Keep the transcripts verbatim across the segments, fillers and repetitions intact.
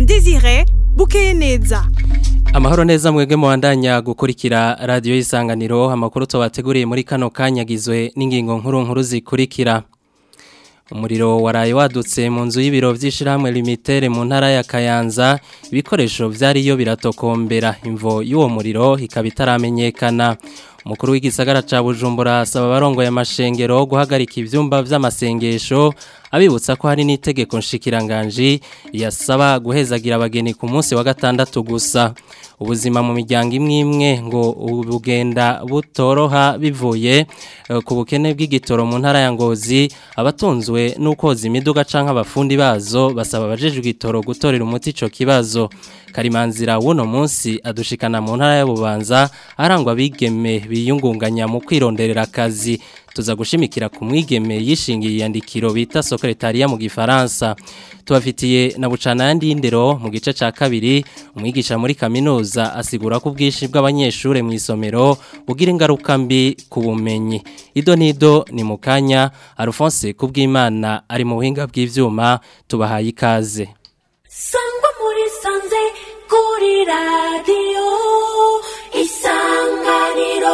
Desire Bukeyeneza. Amahoro neza mwege muandanya gukurikira radio Isanganiro, amakuru tubateguriye muri kano kanyagizwe n'ingingo nkuru nkuru zikurikira. Umuriro waraye wadutse mu nzu y'ibiro vy'ishirahamwe Limitere mu ntara ya Kayanza, ibikoresho vyariyo biratokombera, imvo y'uwo muriro ikaba itaramenyekana. Umukuru w'igisagara ca Bujumbura asaba abarongoye amashengero guhagarika ivyumba vy'amasengesho, abibutsa ko hari n'itegeko nshikiranganji yasaba guhezagira abageni ku munsi wa gatandatu gusa. Ubuzima mu miryango imwe imwe ngo ubugenda butoroha bivuye ku bukene bw'igitoro mu ntara ya Ngozi, abatunzwe n'ukoza imiduga canke abafundi bazo basaba abajejwe igitoro gutorera umuti ico kibazo. Karimanzira wuno munsi adushikana mu ntara ya Bubanza arangwa bigeme biyungunganya mu kwironderera akazi. Tuza gushimikira ku mwigeme yishingiye yandikiro bita secretariat mu gifaransa. Tubafitiye na bucana yandi y'indero mu gice ca kabiri, umwigisha muri kaminuza asigura ko ubwishi bw'abanyeshure mu isomero bugira ingaruka mbi ku bumenyi. Ido nido ni mukanya, Alphonse Kubwimana ari mu buhinga bw'ivyuma, tubahaye ikaze. Sangwa muri sanze kuri radio Isanganiro.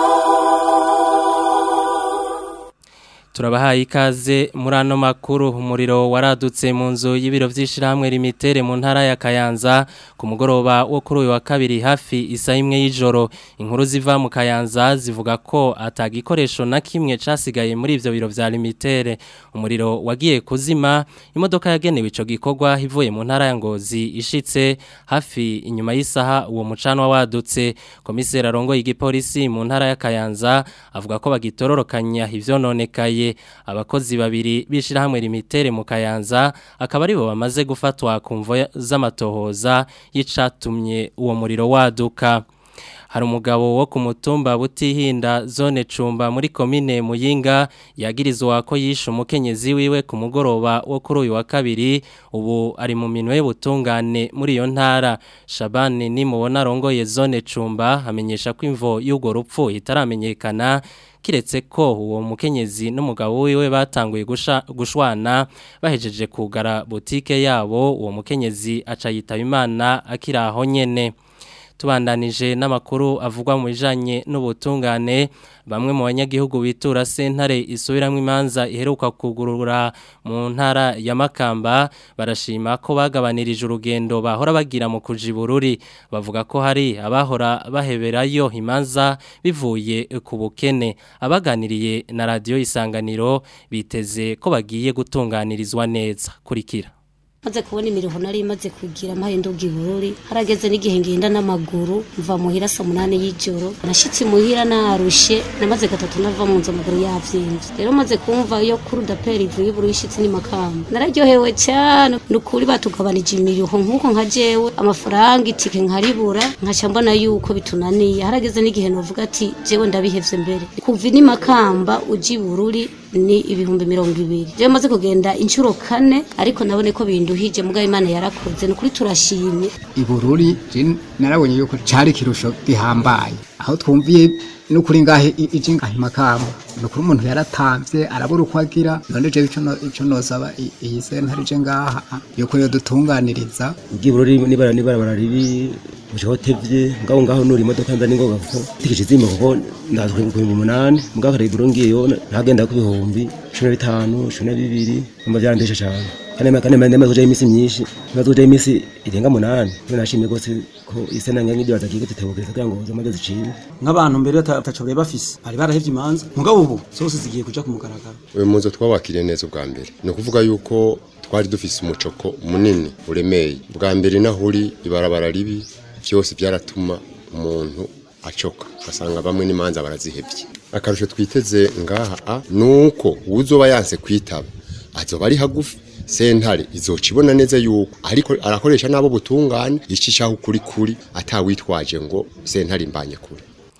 Turabahaye ikaze muri ano makuru. Umuriro waradutse mu nzu y'ibiro vy'ishirahamwe Limitere mu ntara ya Kayanza ku mugoroba wo kuri uyu wa kabiri hafi isa imwe y'ijoro. Inkuru ziva mu Kayanza zivuga ko atagikoresho na kimwe casigaye muri ivyo biro vya Limitere. Umuriro wagiye kuzima, imodoka yagenewe ico gikorwa ivuye mu ntara ya Ngozi ishitse hafi inyuma y'isaha uwo mucanwa wadutse. Komiseri arongoye igipolisi mu ntara ya Kayanza avuga ko bagitororokanya ivyononekaye. Abakozi babiri bishirahamwe Limitere mu Kayanza akaba aribo bamaze gufatwa ku mvo z'amatohoza y'icatumye uwo muriro waduka. Hari umugabo wo ku mutumba Butihinda zone Cumba muri komine Muyinga yagirizwa ko yishe umukenyezi wiwe ku mugoroba wo kuri uyu wa kabiri, ubu ari mu minwe y'ubutungane muri iyo ntara. Shabani ni mubona rongoye zone Cumba amenyesha ko imvo y'ugo rupfu itaramenyekana, kiretse ko uwo mukenyezi n'umugabo wiwe batanguye gushwana bahejeje kugara butike yabo. Uwo mukenyezi aca yitaba Imana akiraho nyene. Tubandanije n'amakuru avugwa mu bijanye n'ubutungane, bamwe mu banyagihugu bitura sentare isubiramwe imanza iheruka kugurura mu ntara ya Makamba barashima ko bagabanirije urugendo bahora bagira mu kujibururi. Bavuga ko hari abahora baheberayo imanza bivuye ku bukene. Abaganiriye na radio Isanganiro biteze ko bagiye gutunganirizwa neza. Kurikira. Maze kubona imiruho nari imaze kugira mpaye nduga ibururi, harageze n'igihe ngenda n'amaguru mva muhira saa munani y'ijoro, nashitse muhira narushe, namaze gatatu nava mu nzu amaguru yavyimvye. Rero maze kumva yo kuri udapera ivuye iburu ishitse ni Makamba, nararyohewe cyane. Nukuri batugabanije imiruho nkuko nka jewe amafaranga itike nkaribura, nkaca mbona yuko bitunaniye. Harageze n'igihe novuga ati jewe ndabihevye mbere, kuva ni Makamba uji bururi ni ibihumbi mirongo ibiri. Je maze kugenda inshuro kane, ariko nabone ko binduhije mugabe Imana yarakoze. Nukuri turashimye. Ibururi narabonye yuko cari kirusho gihambaye, aho twumviye nukuri ngahe ije ngahe Makamba, nukuri umuntu yaratamvye arabura uko agira. None je ico ico nosaba iyi sentare je ngaha yuko yo dutunganiriza igibururi nibara nibara bararibi Ujotevye ngaho ngaho nuri imodoka ndani ngo gafo tikije zima kuko ndazwe ku umunani mugabo kare burongiyo ntagenda ku bihumbi cumi na bitanu cumi na bibiri mba byandesha cyane kandi makane mane mazoje imisi myinshi mazoje imisi irenga munani nashimye gose ko isena ngangidi bazagiye gutetebukereza kugira ngo zamaze ziciye nk'abantu mbere batacobye bafise ari barahevye imanza mugabo ubu zose zigiye kuja ku mugaragaro. Uyu muzo twabakiriye neza ubwa mbere no kuvuga yuko twari dufise umucoko munini uremeye bwa mbere nahuri ibarabara ribi byose byaratuma umuntu acoka basanga bamwe n'imanza barazihevye. Akarusho twiteze ngaha a nuko uzoba yanse kwitaba azoba ari hagufi, sentare izocibona neza yuko ariko arakoresha nabo butungane icishaho kuri kuri atawitwaje ngo sentare imbanye kuri.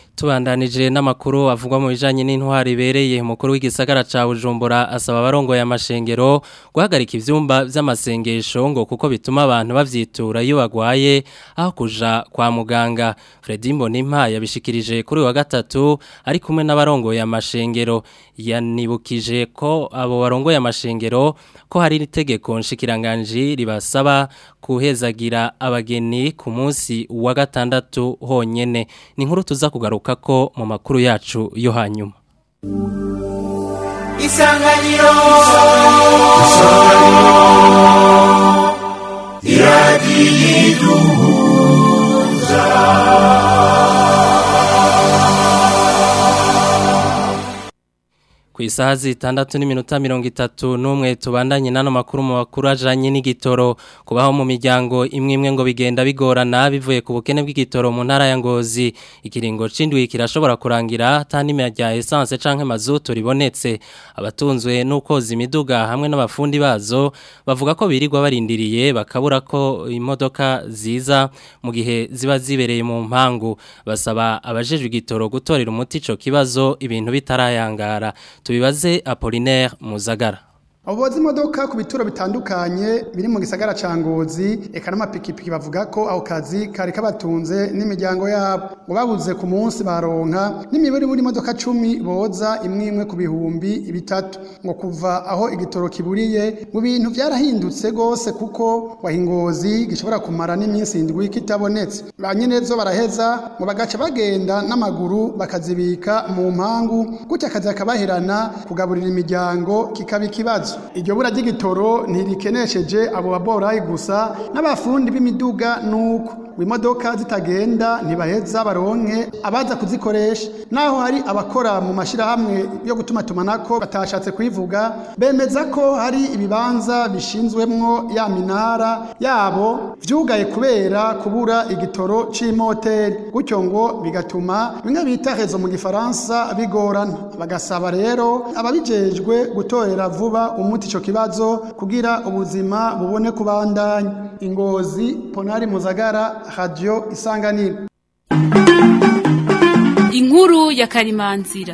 Tubandanije n'amakuru avugwa mu bijanye n'intwari bereye umukuru w'igisagara ca Bujumbura asaba abarongo ya mashengero guhagarika ivyumba vy'amasengesho ngo kuko bituma abantu bavyitura iyo bagwaye aho kuja kwa muganga. Fredy Mbonimpa yabishikirije kuri wa gatatu ari kumwe n'abarongo ya mashengero yanibukije ko abo barongo ya mashengero ko hari itegeko nshikiranganji ribasaba kuhezagira abageni ku munsi wa gatandatu honyene. Ni nkuru tuza kugaruka ko mu makuru yacu yo hanyuma. Isanganiro Iradiyiduhuza ku isaha zitandatu n'iminota mirongo itatu n'umwe tubandanye nano makuru mu makuru ajanye n'igitoro kubaho mu miryango imwe imwe ngo bigenda bigorana bivuye ku bukene bw'igitoro mu ntara ya Ngozi. Ikiringo c'indwi kirashobora kurangira tanime rya essence canke mazutu ribonetse. Abatunzwe n'ukoza imiduga hamwe n'abafundi bazo bavuga ko birirwa barindiriye bakabura ko imodoka ziza mu gihe ziba zibereye mu mpangu. Basaba abajejwe igitoro gutorera umuti ico kibazo ibintu bitarayangara. Tubibaze Apollinaire Muzagara. Ababozi imodoka ku bituro bitandukanye biri mu gisagara ca Ngozi eka n'amapikipiki bavuga ko aho kazi kari kabatunze n'imiryango yabo ngo babuze ku munsi baronka n'imibiri muri imodoka cumi boza imwe imwe ku bihumbi bitatu ngo kuva aho igitoro kiburiye mu bintu byarahindutse gose kuko wahingozi gishobora kumara n'iminsi indwi kitabonetse banyenezo baraheza ngo bagaca bagenda n'amaguru bakazibika mu mpangu gutya akazi akabaherana kugaburira imiryango kikabikibazo. Iryo bura ry'igitoro ntirikenesheje abo baborayi gusa n'abafundi b'imiduga nuko imodoka zitagenda ntibaheza baronke abaza kuzikoresha naho hari abakora mu mashirahamwe yo gutuma tumanako batashatse kwivuga bemeza ko hari ibibanza bishinzwemwo ya minara yabo vyugaye kubera kubura igitoro c'imoteri gutyo ngo bigatuma bimwe bita rezo mu gifaransa bigorana bagasaba rero ababijejwe gutorera vuba umuti ico kibazo kugira ubuzima bubone kubandanya. Ingozi, Ponari Muzagara, Radio Isanganiro. Inkuru ya Karimanzira.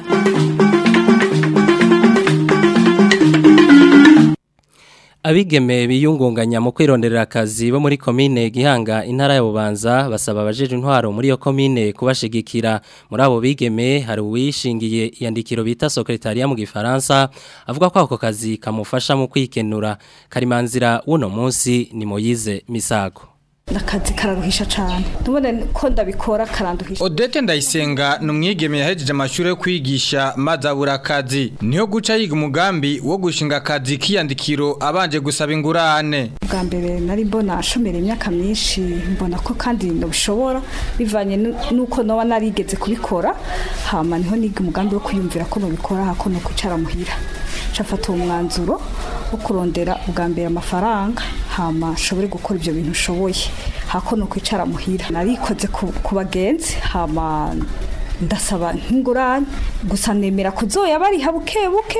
Abigeme biyungunganya mu kwironderera akazi bo muri komine Gihanga intara ya Bubanza basaba abajeje intwaro muri yo komine kubashigikira. Muri abo bigeme hari uwishingiye iyandikiro bita secretariat mu gifaransa avuga ko ako kazi kamufasha mu kwikenura. Karimanzira uno munsi ni Moyize Misago. Nakazi kararuhisha cyane tubone ko ndabikora karanduhisha. Odette Ndayisenga numwigeme yahejeje amashuri yo kwigisha mazabura akazi niho guca yiga umugambi wo gushinga akazi kiyandikiro abanje gusaba ingurane. Bwa mbere nari mbona ashomera imyaka myinshi mbona ko kandi ndabishobora bivanye nuko noba narigeze kubikora hama niho niga umugambi wo kwiyumvira ko nobikora hako no kwicara muhira cafata umwanzuro wo kurondera ubwa mbere amafaranga hama shobore gukora ibyo bintu ushoboye hako no kwicara muhira narikoze ku bagenzi hama ndasaba nk'ingurane gusa nemera ko zoya bari habuke buke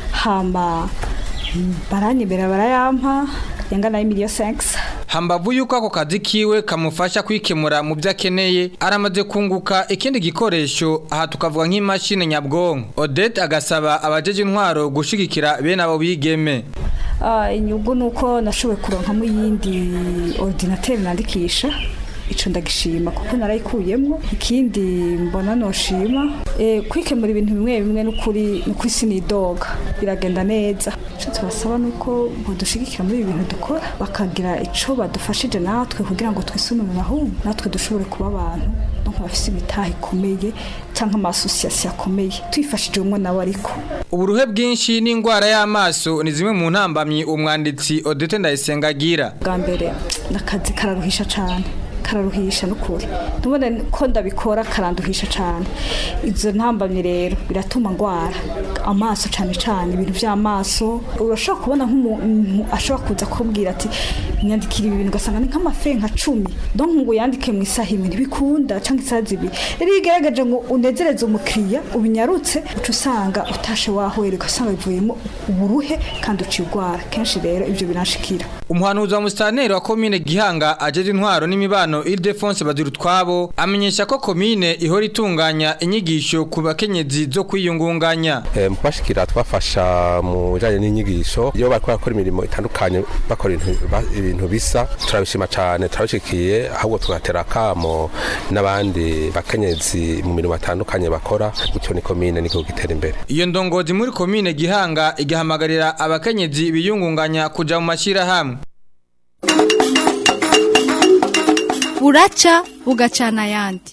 hama baranyemera barayampa yangana y'imiliyoni cinq hambavu yuko ako kazi kiwe kamufasha kwikemura mu byakeneye aramaze kunguka ikindi gikoresho aha tukavuga nk'imashine nyabwonko. Odette agasaba abajeje intwaro gushigikira bene abo bigeme. Ah inyugo nuko nashoboye kuronka mu yindi ordinateur nandikisha ico ndagishima kuko narayikuyemwo ikindi mbona noshima eh kwikemura ibintu bimwe bimwe n'ukuri n'ukuri sinidoga biragenda neza cyo tubasaba nuko bodushigikira muri ibintu dukora bakagira ico badufashije natwe kugira ngo twisume mu mahumbu natwe dushobore kuba abantu no bafise imitahe ikomeye canka ama association akomeye twifashije umwe nawe ariko uburuhe bwinshi n'ingwara y'amaso ni zimwe mu ntambamyi umwanditsi Odette Ndayisenga agira. Bwa mbere nakazi kararuhisha cyane kararuhisha n'ukuri tubone ko ndabikora karanduhisha cyane izo ntambamye rero biratuma ngwara amaso cyane cyane ibintu by'amaso urashobora kubona nk'umuntu ashobora kuza kubwira ati nyandikira ibintu gasanga ni nk'amafe nka cumi donc ngo yandike mu isaha imwe ntibikunda cyangwa isaha zibiri rero igeragaje ngo unezereze umukiriya ubinyarutse uca usanga utashe wahwere ugasanga bivuyemo uburuhe kandi ucigwara kenshi rero ibyo biranshikira. Umuhanuzi wa Mustaneri wa komine Gihanga ajeje intwaro n'imibano n'imibano Ildefonse Bazirutwabo amenyesha ko komine ihora itunganya inyigisho ku bakenyezi zo kwiyungunganya. Eh mubashikira twafasha mu bijanye n'inyigisho iyo bariko bakora imirimo itandukanye bakora ibintu bisa turabishima cyane turabishikiye ahubwo tugatera kamo n'abandi bakenyezi mu mirimo atandukanye bakora gutyo ni komine niko gitera imbere. Iyo ndongozi muri komine Gihanga igahamagarira abakenyezi biyungunganya kuja mu mashira hamwe. Buraca bugacana yandi.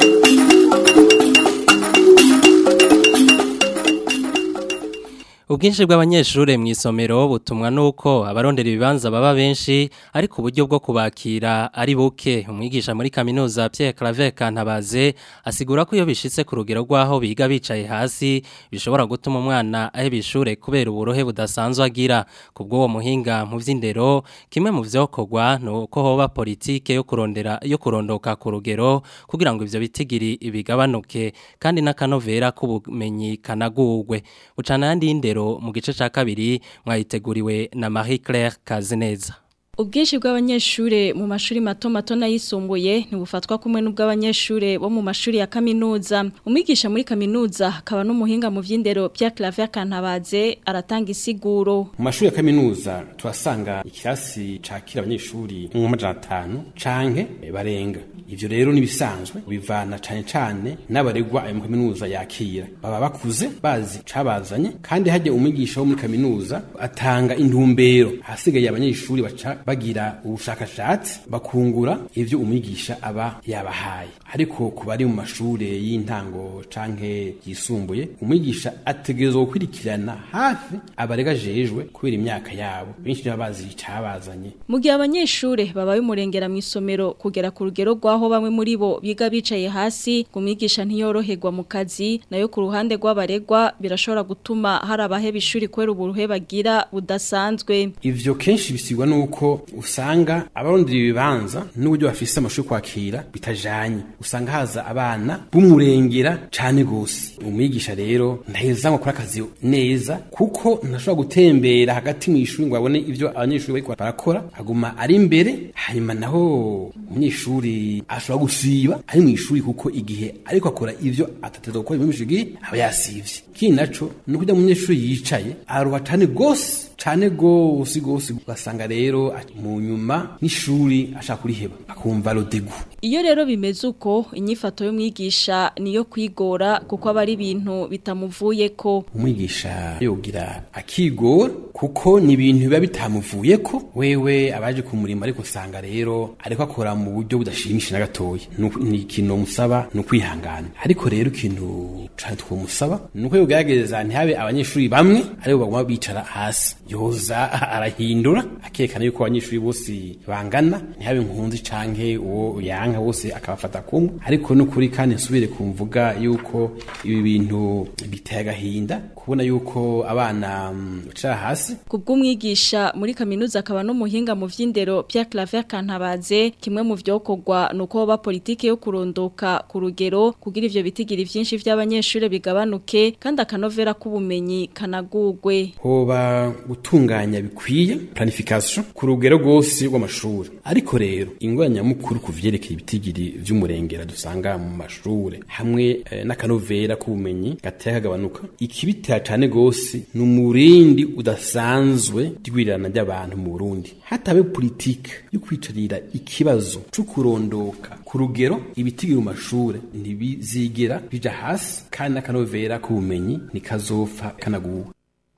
Ubwinshi bw'abanyeshure mu isomero butumwa nuko abarondera ibibanza baba benshi ariko uburyo bwo kubakira ari buke. Umwigisha muri kaminuza Pierre Claver Kantabaze asigura ko iyo bishitse ku rugero rwaho biga bicaye hasi bishobora gutuma umwana aheba ishure kubera uburohe budasanzwe agira. Kubwo uwo muhinga mu vy'indero kimwe mu vyokorwa nuko hoba politike yo kurondera yo kurondoka ku rugero kugira ngo ivyo bitigiri ibigabanuke kandi n'akanovera k'ubumenyi kanagurwe. Bucana yandi indero mu gice ca kabiri mwayiteguriwe na Marie Claire Kazineza. Ubwinshi bw'abanyeshure mu mashuri mato mato n'ayisumbuye ntibufatwa kumwe n'ubw'abanyeshure bo mu mashuri ya kaminuza. Umwigisha muri kaminuza akaba n'umuhinga mu vy'indero Pierre Claver Kantabaze aratanga isiguro. Mu mashuri ya kaminuza tuhasanga ikirasi cakira abanyeshuri mu majana atanu canke barenga. Ivyo rero nibisanzwe bivana cane cane n'abaregwa ayo kaminuza yakira. Baba bakuze bazi cabazanye kandi haje umwigisha wo muri kaminuza atanga intumbero hasigaye abanyeshuri baca bagira ubushakashatsi bakungura ivyo umwigisha aba yabahaye. Ariko kubari mu mashure y'intango canke yisumbuye umwigisha ategerezwa gukurikirana hafi abarega jejwe kubera imyaka yabo benshi babazi cabazanye. Mu gihe abanyeshure babaye umurengera mu isomero kugera ku rugero rwaho bamwe muri bo biga bicaye hasi umwigisha ntiyoroherwa mu kazi nayo ku ruhande rw'abaregwa birashobora gutuma hari abaheba ishuri kubera uburuhe bagira budasanzwe. Ivyo kenshi bisigwa nuko usanga abarondera ibibanza n'uburyo bafise amashuri kwakira bitajanye. Usanga haza abana b'umurengera cane gose. Umwigisha rero ntaheza ngo akora akazi neza kuko ntashobora gutembera hagati mu ishuri ngo abone ivyo abanyeshuri bariko barakora aguma ari imbere hanyuma naho umunyeshuri ashobora gusiba ari mu ishuri kuko igihe ariko akora ivyo atateza gukora mu mishigi aba yasivye. Kindi naco no kujya umunyeshuri yicaye aruha cane gose cane gose gose basanga rero mu nyuma n'ishuri ashaka kuriheba akumva rodegu. Iyo rero bimeze uko inyifato y'umwigisha niyo kwigora kuko aba ari ibintu bitamuvuyeko. Umwigisha yogira akigora kuko ni ibintu biba bitamuvuyeko wewe abaje kumurima ariko usanga rero ariko akora mu buryo budashimisha na gatoya. Ni ikintu musaba no kwihangana. Ariko rero ikintu cyane twomusaba nuko yogerageza ntihabe abanyeshuri bamwe ariko baguma bicara hasi. Yoza arahindura akekana yuko abanyeshuri bose bangana ntihabe nkunzi canke uwo yanka bose akabafata kumwe. Ariko no kuri kandi nsubire kumvuga yuko ibi bintu biteye agahinda kubona yuko abana bicara hasi. Kubw'umwigisha muri kaminuza akaba n'umuhinga mu vy'indero Pierre Claver Kantabaze kimwe mu vyokorwa nuko ba politike yo kurondoka ku rugero kugira ivyo bitigira vyinshi vy'abanyeshuri bigabanuke kandi akanovera k'ubumenyi kanagurwe. Hoba gutunganya bikwiye planification ku rugero rwose rw'amashuri. Ariko rero ingwanya mukuru kuvyerekeye ibitigiri vy'umurengera dusanga mu mashure hamwe eh, n'akanovera k'ubumenyi gateka gabanuka. Ikibitera cyane gose n'umurindi udasanzwe digwirirana ry'abantu mu Burundi. Hatabe politique yo kwicarira ikibazo cyo kurondoka ku rugero ibitigiri mu mashure ntibizigera bija hasi kandi n'akanovera k'ubumenyi nikazofa kanaguwe.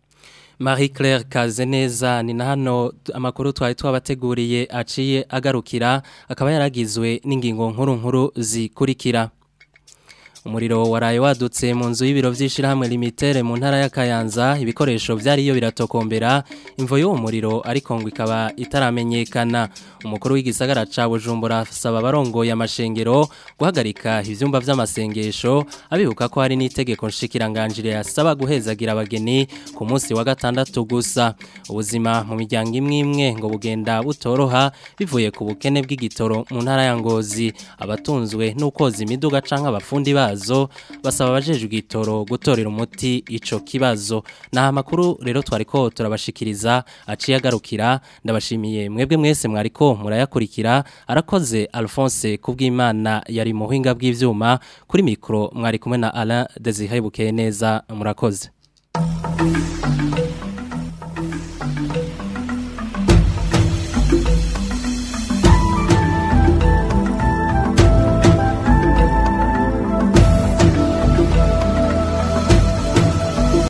Marie Claire Kazeneza ni na hano amakuru twari twabateguriye aciye agarukira akaba yaragizwe n'ingingo nkuru nkuru zikurikira. Umuriro waraye wadutse mu nzu y'ibiro vy'ishirahamwe Limitere mu ntara ya Kayanza ibikoresho vyari iyo biratokombera imvo y'uwo muriro ariko ngo ikaba itaramenyekana. Umukuru w'igisagara ca Bujumbura asaba barongoye amashengero guhagarika ivyumba vy'amasengesho abibuka ko hari n'itegeko nshikiranganje yasaba guhezagira abageni ku munsi wa gatandatu gusa. Ubuzima mu miryango imwe imwe ngo bugenda butoroha bivuye ku bukene bw'igitoro mu ntara ya Ngozi abatunzwe n'ukoza imiduga canke abafundi bazo Regidezo basaba abajejwe igitoro gutorera umuti ico kibazo na makuru rero twariko turabashikiriza aciye agarukira ndabashimiye mwebwe mwese mwariko murayakurikira arakoze Alphonse kubw'Imana yari mu hinga bw'ivyuma kuri mikro mwari kumwe na Alain Desire Bukeye neza murakoze.